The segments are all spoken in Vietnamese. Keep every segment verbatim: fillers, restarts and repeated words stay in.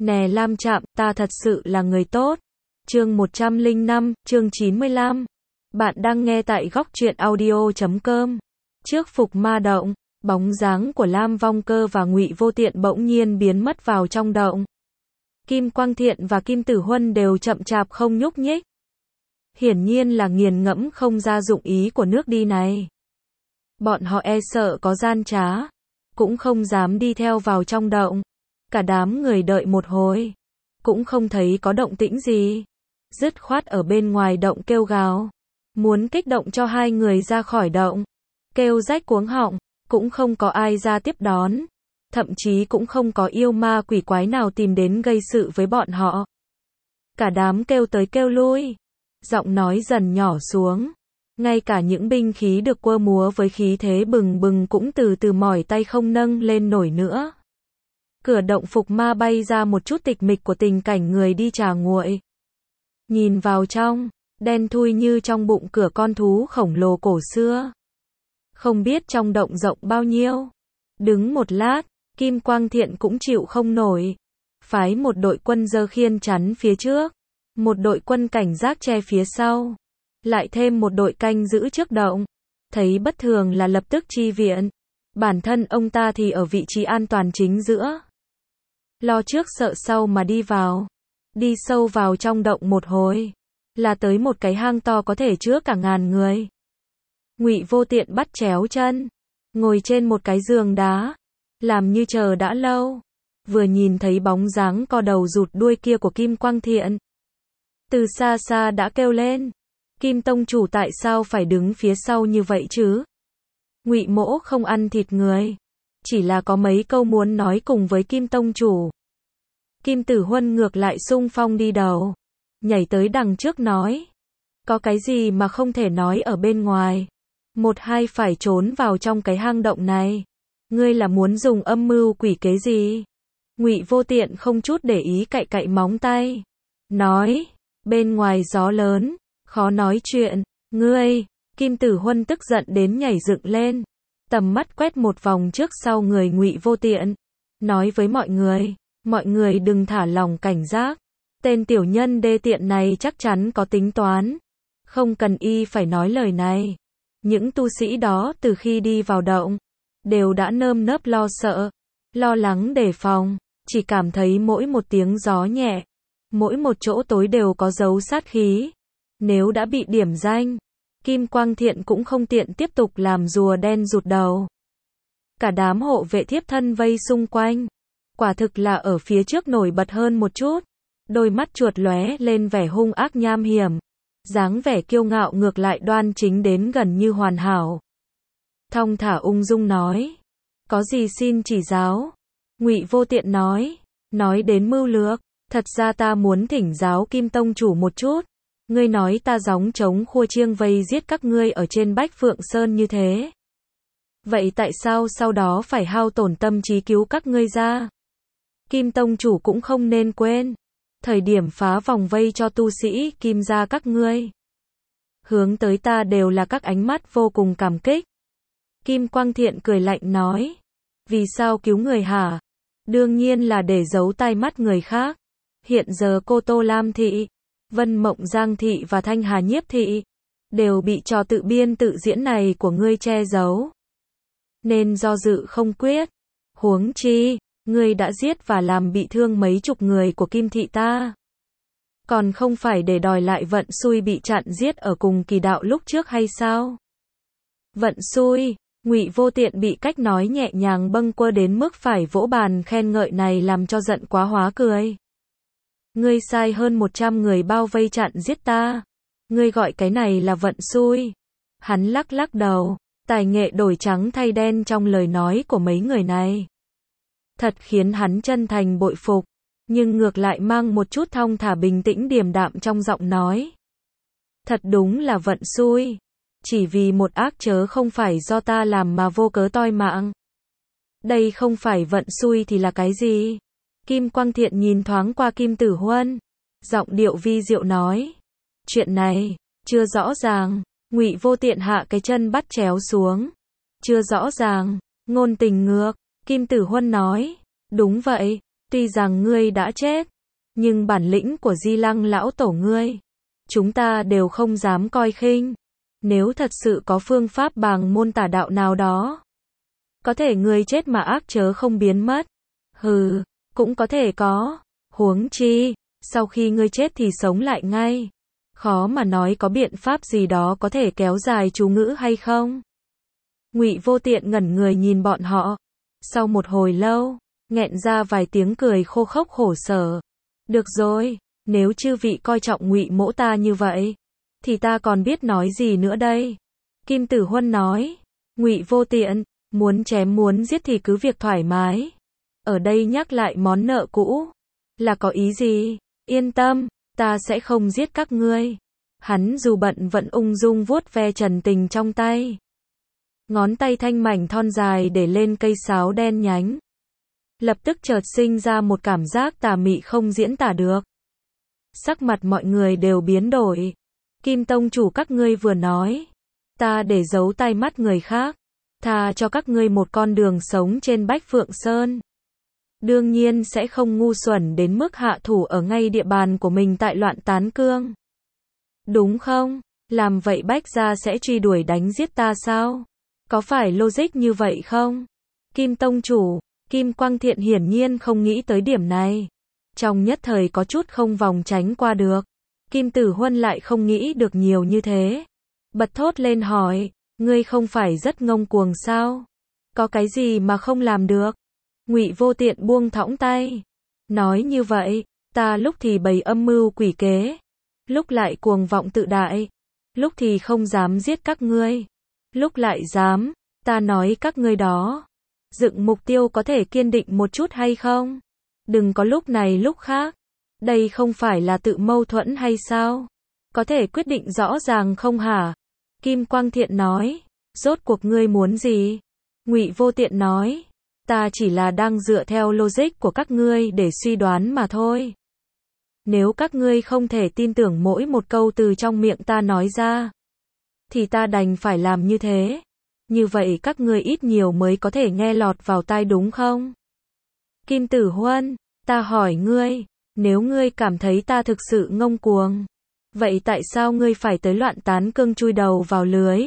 Nè Lam Trạm, ta thật sự là người tốt. Chương một trăm lẻ năm, chương chín mươi lăm. Bạn đang nghe tại góc truyện audio chấm com. Trước Phục Ma Động, bóng dáng của Lam Vong Cơ và Ngụy Vô Tiện bỗng nhiên biến mất vào trong động. Kim Quang Thiện và Kim Tử Huân đều chậm chạp không nhúc nhích. Hiển nhiên là nghiền ngẫm không ra dụng ý của nước đi này. Bọn họ e sợ có gian trá, cũng không dám đi theo vào trong động. Cả đám người đợi một hồi, cũng không thấy có động tĩnh gì. Dứt khoát ở bên ngoài động kêu gào, muốn kích động cho hai người ra khỏi động. Kêu rách cuống họng, cũng không có ai ra tiếp đón. Thậm chí cũng không có yêu ma quỷ quái nào tìm đến gây sự với bọn họ. Cả đám kêu tới kêu lui, giọng nói dần nhỏ xuống. Ngay cả những binh khí được quơ múa với khí thế bừng bừng cũng từ từ mỏi tay không nâng lên nổi nữa. Cửa động Phục Ma bay ra một chút tịch mịch của tình cảnh người đi trà nguội. Nhìn vào trong, đen thui như trong bụng cửa con thú khổng lồ cổ xưa. Không biết trong động rộng bao nhiêu. Đứng một lát, Kim Quang Thiện cũng chịu không nổi. Phái một đội quân dơ khiên chắn phía trước, một đội quân cảnh giác che phía sau, lại thêm một đội canh giữ trước động. Thấy bất thường là lập tức chi viện. Bản thân ông ta thì ở vị trí an toàn chính giữa. Lo trước sợ sau mà đi vào. Đi sâu vào trong động một hồi, là tới một cái hang to có thể chứa cả ngàn người. Ngụy Vô Tiện bắt chéo chân, ngồi trên một cái giường đá, làm như chờ đã lâu. Vừa nhìn thấy bóng dáng co đầu rụt đuôi kia của Kim Quang Thiện, từ xa xa đã kêu lên, Kim tông chủ tại sao phải đứng phía sau như vậy chứ? Ngụy mỗ không ăn thịt người, chỉ là có mấy câu muốn nói cùng với Kim tông chủ. Kim Tử Huân ngược lại xung phong đi đầu, nhảy tới đằng trước nói, có cái gì mà không thể nói ở bên ngoài, một hai phải trốn vào trong cái hang động này, ngươi là muốn dùng âm mưu quỷ kế gì? Ngụy Vô Tiện không chút để ý cạy cạy móng tay, nói, bên ngoài gió lớn, khó nói chuyện, ngươi. Kim Tử Huân tức giận đến nhảy dựng lên, tầm mắt quét một vòng trước sau người Ngụy Vô Tiện, nói với mọi người, mọi người đừng thả lòng cảnh giác, tên tiểu nhân đê tiện này chắc chắn có tính toán, không cần y phải nói lời này. Những tu sĩ đó từ khi đi vào động, đều đã nơm nớp lo sợ, lo lắng đề phòng, chỉ cảm thấy mỗi một tiếng gió nhẹ, mỗi một chỗ tối đều có dấu sát khí. Nếu đã bị điểm danh, Kim Quang Thiện cũng không tiện tiếp tục làm rùa đen rụt đầu. Cả đám hộ vệ thiếp thân vây xung quanh, quả thực là ở phía trước nổi bật hơn một chút, đôi mắt chuột lóe lên vẻ hung ác nham hiểm, dáng vẻ kiêu ngạo ngược lại đoan chính đến gần như hoàn hảo. Thong thả ung dung nói, có gì xin chỉ giáo. Ngụy Vô Tiện nói, nói đến mưu lược, thật ra ta muốn thỉnh giáo Kim tông chủ một chút. Ngươi nói ta gióng trống khua chiêng vây giết các ngươi ở trên Bách Phượng Sơn như thế. Vậy tại sao sau đó phải hao tổn tâm trí cứu các ngươi ra? Kim tông chủ cũng không nên quên, thời điểm phá vòng vây cho tu sĩ Kim gia các ngươi, hướng tới ta đều là các ánh mắt vô cùng cảm kích. Kim Quang Thiện cười lạnh nói, vì sao cứu người hả? Đương nhiên là để giấu tai mắt người khác. Hiện giờ Cô Tô Lam Thị, Vân Mộng Giang Thị và Thanh Hà Nhiếp Thị đều bị trò tự biên tự diễn này của ngươi che giấu, nên do dự không quyết. Huống chi, ngươi đã giết và làm bị thương mấy chục người của Kim thị ta, còn không phải để đòi lại vận xui bị chặn giết ở cùng kỳ đạo lúc trước hay sao? Vận xui? Ngụy Vô Tiện bị cách nói nhẹ nhàng bâng quơ đến mức phải vỗ bàn khen ngợi này làm cho giận quá hóa cười. Ngươi sai hơn một trăm người bao vây chặn giết ta, ngươi gọi cái này là vận xui? Hắn lắc lắc đầu, tài nghệ đổi trắng thay đen trong lời nói của mấy người này, thật khiến hắn chân thành bội phục, nhưng ngược lại mang một chút thong thả bình tĩnh điềm đạm trong giọng nói. Thật đúng là vận xui, chỉ vì một ác chớ không phải do ta làm mà vô cớ toi mạng. Đây không phải vận xui thì là cái gì? Kim Quang Thiện nhìn thoáng qua Kim Tử Huân, giọng điệu vi diệu nói, chuyện này chưa rõ ràng. Ngụy Vô Tiện hạ cái chân bắt chéo xuống, chưa rõ ràng, ngôn tình ngược. Kim Tử Huân nói, đúng vậy, Tuy rằng ngươi đã chết, nhưng bản lĩnh của Di Lăng lão tổ ngươi, chúng ta đều không dám coi khinh. Nếu thật sự có phương pháp bàng môn tà đạo nào đó, có thể ngươi chết mà ác chớ không biến mất. Hừ, cũng có thể có. Huống chi, sau khi ngươi chết thì sống lại ngay. Khó mà nói có biện pháp gì đó có thể kéo dài chú ngữ hay không. Ngụy Vô Tiện ngẩn người nhìn bọn họ. Sau một hồi lâu, nghẹn ra vài tiếng cười khô khốc khổ sở. Được rồi, nếu chư vị coi trọng Ngụy mỗ ta như vậy, thì ta còn biết nói gì nữa đây. Kim Tử Huân nói. Ngụy Vô Tiện, muốn chém muốn giết thì cứ việc thoải mái. Ở đây nhắc lại món nợ cũ, là có ý gì? Yên tâm, ta sẽ không giết các ngươi. Hắn dù bận vẫn ung dung vuốt ve trần tình trong tay. Ngón tay thanh mảnh thon dài để lên cây sáo đen nhánh. Lập tức chợt sinh ra một cảm giác tà mị không diễn tả được. Sắc mặt mọi người đều biến đổi. Kim tông chủ các ngươi vừa nói, ta để giấu tai mắt người khác, tha cho các ngươi một con đường sống trên Bách Phượng Sơn. Đương nhiên sẽ không ngu xuẩn đến mức hạ thủ ở ngay địa bàn của mình tại Loạn Tán Cương. Đúng không? Làm vậy Bách gia sẽ truy đuổi đánh giết ta sao? Có phải logic như vậy không? Kim tông chủ, Kim Quang Thiện hiển nhiên không nghĩ tới điểm này. Trong nhất thời có chút không vòng tránh qua được. Kim Tử Huân lại không nghĩ được nhiều như thế. Bật thốt lên hỏi, ngươi không phải rất ngông cuồng sao? Có cái gì mà không làm được? Ngụy Vô Tiện buông thõng tay. Nói như vậy, ta lúc thì bày âm mưu quỷ kế, lúc lại cuồng vọng tự đại, lúc thì không dám giết các ngươi, lúc lại dám, ta nói các ngươi đó. Dựng mục tiêu có thể kiên định một chút hay không? Đừng có lúc này lúc khác. Đây không phải là tự mâu thuẫn hay sao? Có thể quyết định rõ ràng không hả? Kim Quang Thiện nói. Rốt cuộc ngươi muốn gì? Ngụy Vô Tiện nói. Ta chỉ là đang dựa theo logic của các ngươi để suy đoán mà thôi. Nếu các ngươi không thể tin tưởng mỗi một câu từ trong miệng ta nói ra, thì ta đành phải làm như thế. Như vậy các ngươi ít nhiều mới có thể nghe lọt vào tai đúng không? Kim Tử Huân, ta hỏi ngươi, nếu ngươi cảm thấy ta thực sự ngông cuồng, vậy tại sao ngươi phải tới Loạn Tán Cương chui đầu vào lưới?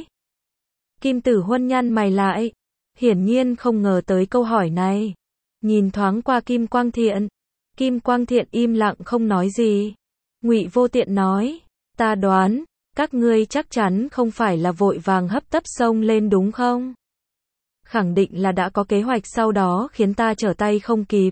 Kim Tử Huân nhăn mày lại, hiển nhiên không ngờ tới câu hỏi này. Nhìn thoáng qua Kim Quang Thiện, Kim Quang Thiện im lặng không nói gì. Ngụy Vô Tiện nói, ta đoán, các ngươi chắc chắn không phải là vội vàng hấp tấp xông lên đúng không? Khẳng định là đã có kế hoạch sau đó khiến ta trở tay không kịp.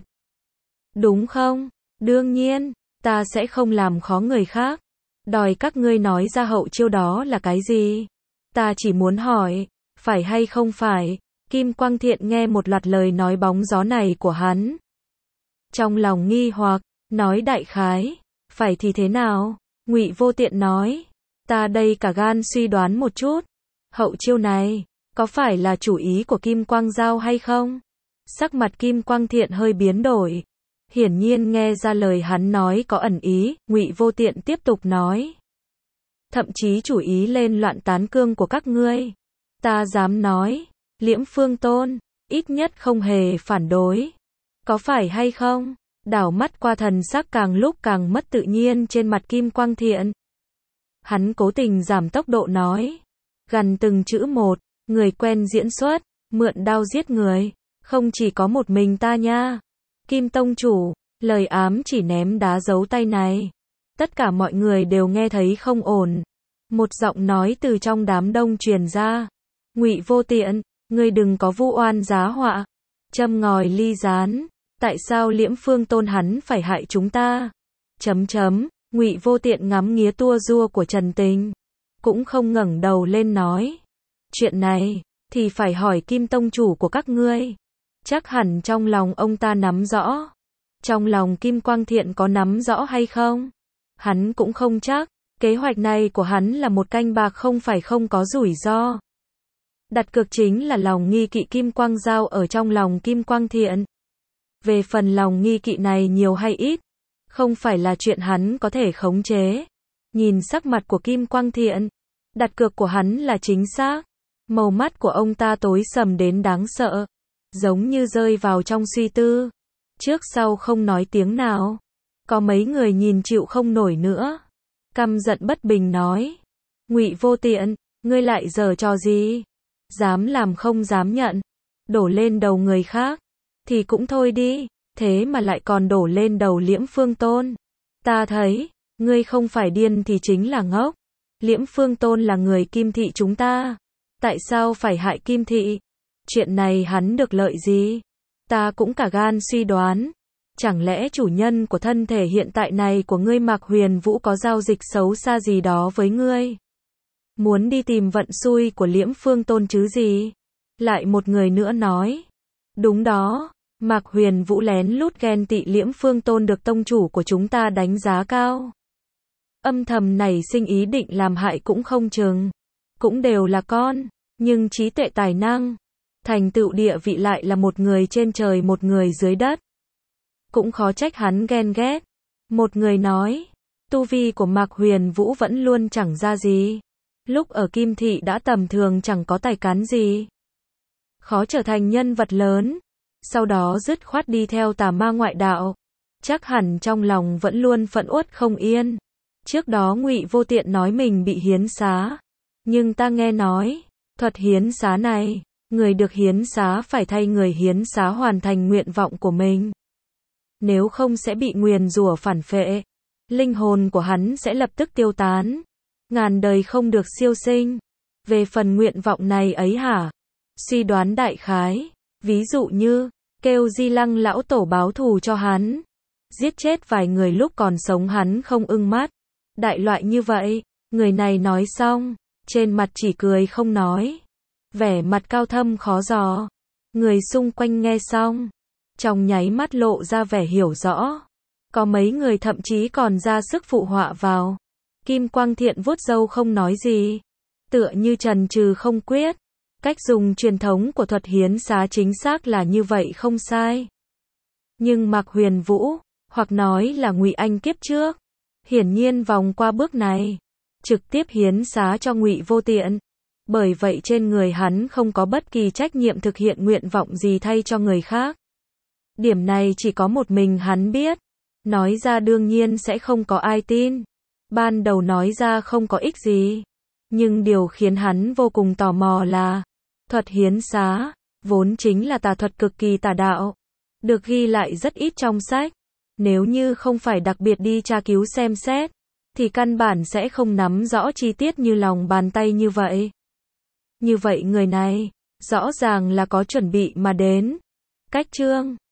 Đúng không? Đương nhiên, ta sẽ không làm khó người khác. Đòi các ngươi nói ra hậu chiêu đó là cái gì? Ta chỉ muốn hỏi, phải hay không phải? Kim Quang Thiện nghe một loạt lời nói bóng gió này của hắn. Trong lòng nghi hoặc, nói đại khái, phải thì thế nào? Ngụy Vô Tiện nói, ta đây cả gan suy đoán một chút. Hậu chiêu này, có phải là chủ ý của Kim Quang Giao hay không? Sắc mặt Kim Quang Thiện hơi biến đổi. Hiển nhiên nghe ra lời hắn nói có ẩn ý, Ngụy Vô Tiện tiếp tục nói. Thậm chí chủ ý lên Loạn Tán Cương của các ngươi. Ta dám nói, Liễm Phương Tôn, ít nhất không hề phản đối. Có phải hay không? Đảo mắt qua thần sắc càng lúc càng mất tự nhiên trên mặt Kim Quang Thiện. Hắn cố tình giảm tốc độ nói. Gần từng chữ một, người quen diễn xuất, mượn đao giết người. Không chỉ có một mình ta nha. Kim Tông Chủ, lời ám chỉ ném đá giấu tay này. Tất cả mọi người đều nghe thấy không ổn. Một giọng nói từ trong đám đông truyền ra. Ngụy Vô Tiện, ngươi đừng có vu oan giá họa. Châm ngòi ly gián. Tại sao Liễm Phương Tôn hắn phải hại chúng ta? Chấm chấm, Ngụy Vô Tiện ngắm nghía tua rua của Trần Tình. Cũng không ngẩng đầu lên nói. Chuyện này, thì phải hỏi Kim Tông Chủ của các ngươi. Chắc hẳn trong lòng ông ta nắm rõ. Trong lòng Kim Quang Thiện có nắm rõ hay không? Hắn cũng không chắc. Kế hoạch này của hắn là một canh bạc không phải không có rủi ro. Đặt cược chính là lòng nghi kỵ Kim Quang Giao ở trong lòng Kim Quang Thiện. Về phần lòng nghi kỵ này nhiều hay ít, không phải là chuyện hắn có thể khống chế. Nhìn sắc mặt của Kim Quang Thiện, đặt cược của hắn là chính xác. Màu mắt của ông ta tối sầm đến đáng sợ, giống như rơi vào trong suy tư. trước sau không nói tiếng nào. Có mấy người nhìn chịu không nổi nữa, căm giận bất bình nói: Ngụy Vô Tiện, ngươi lại giở trò gì? Dám làm không dám nhận, đổ lên đầu người khác thì cũng thôi đi, thế mà lại còn đổ lên đầu Liễm Phương Tôn. Ta thấy, ngươi không phải điên thì chính là ngốc. Liễm Phương Tôn là người Kim Thị chúng ta, tại sao phải hại Kim Thị? Chuyện này hắn được lợi gì? Ta cũng cả gan suy đoán, chẳng lẽ chủ nhân của thân thể hiện tại này của ngươi Mạc Huyền Vũ có giao dịch xấu xa gì đó với ngươi? Muốn đi tìm vận xui của Liễm Phương Tôn chứ gì? Lại một người nữa nói: Đúng đó, Mạc Huyền Vũ lén lút ghen tị Liễm Phương Tôn được tông chủ của chúng ta đánh giá cao, âm thầm nảy sinh ý định làm hại cũng không chừng. Cũng đều là con, nhưng trí tuệ tài năng, thành tựu địa vị lại là một người trên trời một người dưới đất. Cũng khó trách hắn ghen ghét. Một người nói: Tu vi của Mạc Huyền Vũ vẫn luôn chẳng ra gì. Lúc ở Kim Thị đã tầm thường, chẳng có tài cán gì. Khó trở thành nhân vật lớn, sau đó dứt khoát đi theo tà ma ngoại đạo. Chắc hẳn trong lòng vẫn luôn phẫn uất không yên. Trước đó Ngụy Vô Tiện nói mình bị hiến xá, nhưng ta nghe nói, thuật hiến xá này, người được hiến xá phải thay người hiến xá hoàn thành nguyện vọng của mình. Nếu không sẽ bị nguyền rủa phản phệ, linh hồn của hắn sẽ lập tức tiêu tán, ngàn đời không được siêu sinh. Về phần nguyện vọng này ấy hả? Suy đoán đại khái, ví dụ như, kêu Di Lăng lão tổ báo thù cho hắn, giết chết vài người lúc còn sống hắn không ưng mắt. Đại loại như vậy. Người này nói xong, trên mặt chỉ cười không nói, vẻ mặt cao thâm khó dò. Người xung quanh nghe xong, trong nháy mắt lộ ra vẻ hiểu rõ. Có mấy người thậm chí còn ra sức phụ họa vào. Kim Quang Thiện vuốt râu không nói gì, tựa như trần trừ không quyết. Cách dùng truyền thống của thuật hiến xá chính xác là như vậy không sai. Nhưng Mạc Huyền Vũ, hoặc nói là Ngụy Anh kiếp trước, hiển nhiên vòng qua bước này, trực tiếp hiến xá cho Ngụy Vô Tiện. Bởi vậy trên người hắn không có bất kỳ trách nhiệm thực hiện nguyện vọng gì thay cho người khác. Điểm này chỉ có một mình hắn biết. Nói ra đương nhiên sẽ không có ai tin. Ban đầu nói ra không có ích gì. Nhưng điều khiến hắn vô cùng tò mò là, thuật hiến xá, vốn chính là tà thuật cực kỳ tà đạo, được ghi lại rất ít trong sách. Nếu như không phải đặc biệt đi tra cứu xem xét, thì căn bản sẽ không nắm rõ chi tiết như lòng bàn tay như vậy. Như vậy người này, rõ ràng là có chuẩn bị mà đến. Cách chương